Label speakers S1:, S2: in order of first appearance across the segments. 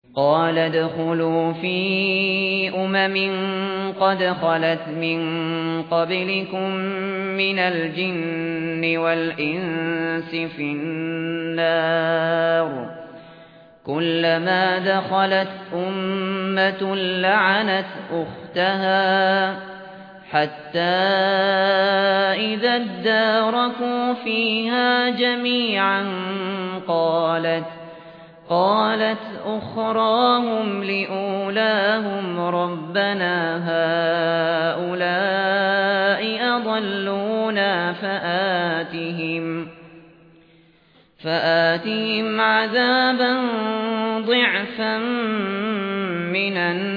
S1: قال ادخلوا في قد خلت من قبلكم من الجن والإنس في النار كلما دخلت أمة لعنت أختها حتى إذا اداركوا فيها جميعا قالت أخراهم لأولاهم ربنا هؤلاء أضلونا فآتهم عذابا ضعفا من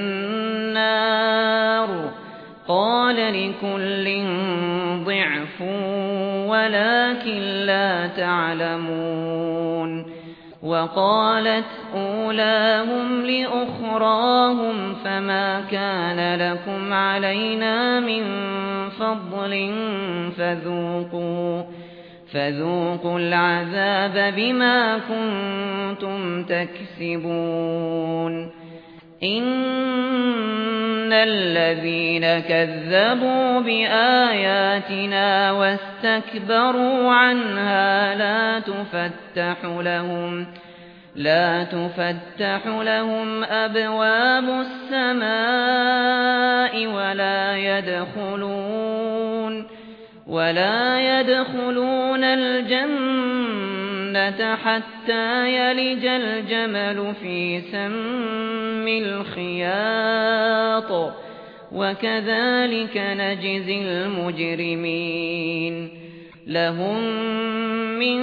S1: النار قال لكل ضعف ولكن لا تعلمون وقالت أولاهم لأخراهم فما كان لكم علينا من فضل فذوقوا العذاب بما كنتم تكسبون إن الذين كذبوا بآياتنا واستكبروا عنها لا تفتح لهم أبواب السماء ولا يدخلون الجنة حتى يلج الجمل في سم الخياط وكذلك نجزي المجرمين لهم من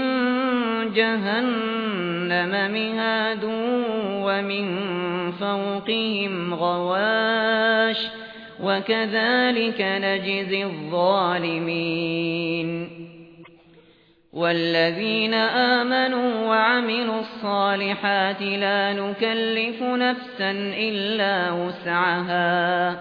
S1: جهنم مهاد ومن فوقهم غواش وكذلك نجزي الظالمين والذين آمنوا وعملوا الصالحات لا نكلف نفسا إلا وسعها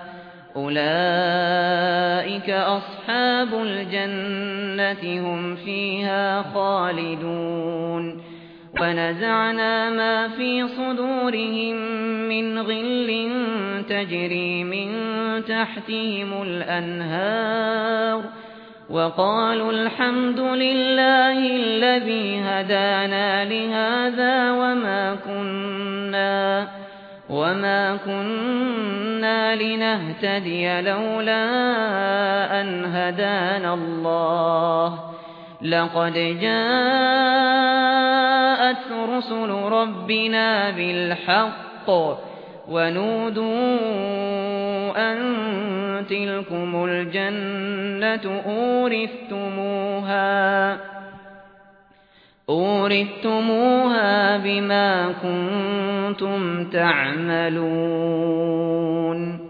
S1: أولئك أصحاب الجنة هم فيها خالدون ونزعنا ما في صدورهم من غل تجري من تحتهم الأنهار وقالوا الحمد لله الذي هدانا لهذا وما كنا لنهتدي لولا أن هدانا الله لقد جاءت رسل ربنا بالحق ونودوا أن تلكم الجنة أورثتموها بما كنتم تعملون